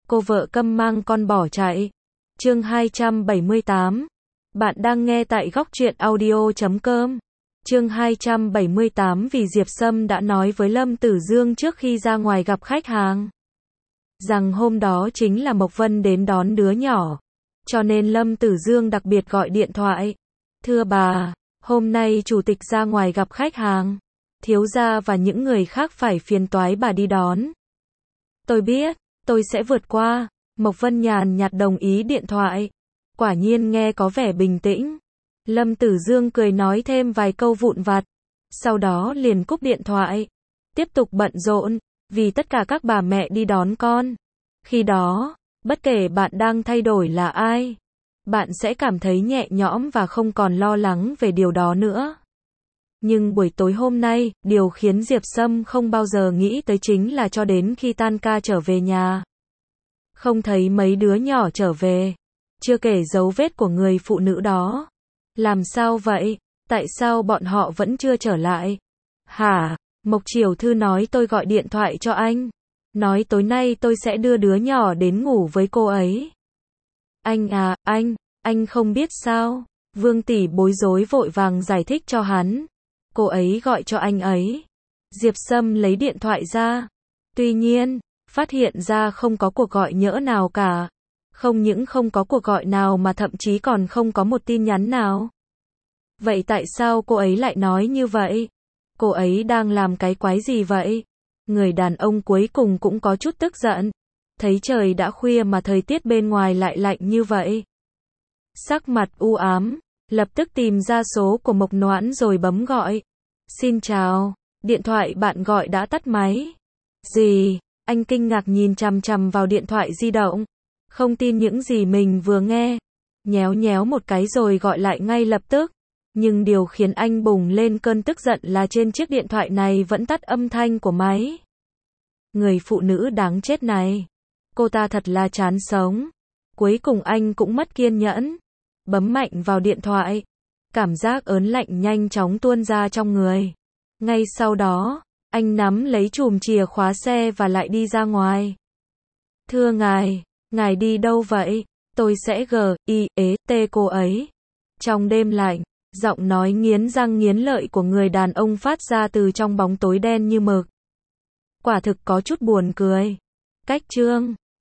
cô vợ câm mang con bỏ chạy. Chương 278. Bạn đang nghe tại góc truyện audio.com. Chương 278 vì Diệp Sâm đã nói với Lâm Tử Dương trước khi ra ngoài gặp khách hàng rằng hôm đó chính là Mộc Vân đến đón đứa nhỏ. Cho nên Lâm Tử Dương đặc biệt gọi điện thoại. Thưa bà, hôm nay chủ tịch ra ngoài gặp khách hàng. Thiếu gia và những người khác phải phiền toái bà đi đón. Tôi biết, tôi sẽ vượt qua. Mộc Vân nhàn nhạt đồng ý điện thoại. Quả nhiên nghe có vẻ bình tĩnh. Lâm Tử Dương cười nói thêm vài câu vụn vặt. Sau đó liền cúp điện thoại. Tiếp tục bận rộn, vì tất cả các bà mẹ đi đón con. Khi đó, bất kể bạn đang thay đổi là ai, bạn sẽ cảm thấy nhẹ nhõm và không còn lo lắng về điều đó nữa. Nhưng buổi tối hôm nay, điều khiến Diệp Sâm không bao giờ nghĩ tới chính là cho đến khi tan ca trở về nhà, không thấy mấy đứa nhỏ trở về. Chưa kể dấu vết của người phụ nữ đó. Làm sao vậy? Tại sao bọn họ vẫn chưa trở lại? Hả? Mộc Triều Thư nói tôi gọi điện thoại cho anh. Nói tối nay tôi sẽ đưa đứa nhỏ đến ngủ với cô ấy. Anh à, anh không biết sao? Vương tỷ bối rối vội vàng giải thích cho hắn. Cô ấy gọi cho anh ấy. Diệp Sâm lấy điện thoại ra. Tuy nhiên, phát hiện ra không có cuộc gọi nhỡ nào cả. Không những không có cuộc gọi nào mà thậm chí còn không có một tin nhắn nào. Vậy tại sao cô ấy lại nói như vậy? Cô ấy đang làm cái quái gì vậy? Người đàn ông cuối cùng cũng có chút tức giận. Thấy trời đã khuya mà thời tiết bên ngoài lại lạnh như vậy. Sắc mặt u ám, lập tức tìm ra số của Mộc Noãn rồi bấm gọi. Xin chào, điện thoại bạn gọi đã tắt máy. Gì? Anh kinh ngạc nhìn chằm chằm vào điện thoại di động. Không tin những gì mình vừa nghe. Nhéo nhéo một cái rồi gọi lại ngay lập tức. Nhưng điều khiến anh bùng lên cơn tức giận là trên chiếc điện thoại này vẫn tắt âm thanh của máy. Người phụ nữ đáng chết này. Cô ta thật là chán sống. Cuối cùng anh cũng mất kiên nhẫn. Bấm mạnh vào điện thoại. Cảm giác ớn lạnh nhanh chóng tuôn ra trong người. Ngay sau đó, anh nắm lấy chùm chìa khóa xe và lại đi ra ngoài. Thưa ngài đi đâu vậy? Tôi sẽ T cô ấy. Trong đêm lạnh, giọng nói nghiến răng nghiến lợi của người đàn ông phát ra từ trong bóng tối đen như mực. Quả thực có chút buồn cười. Cách chương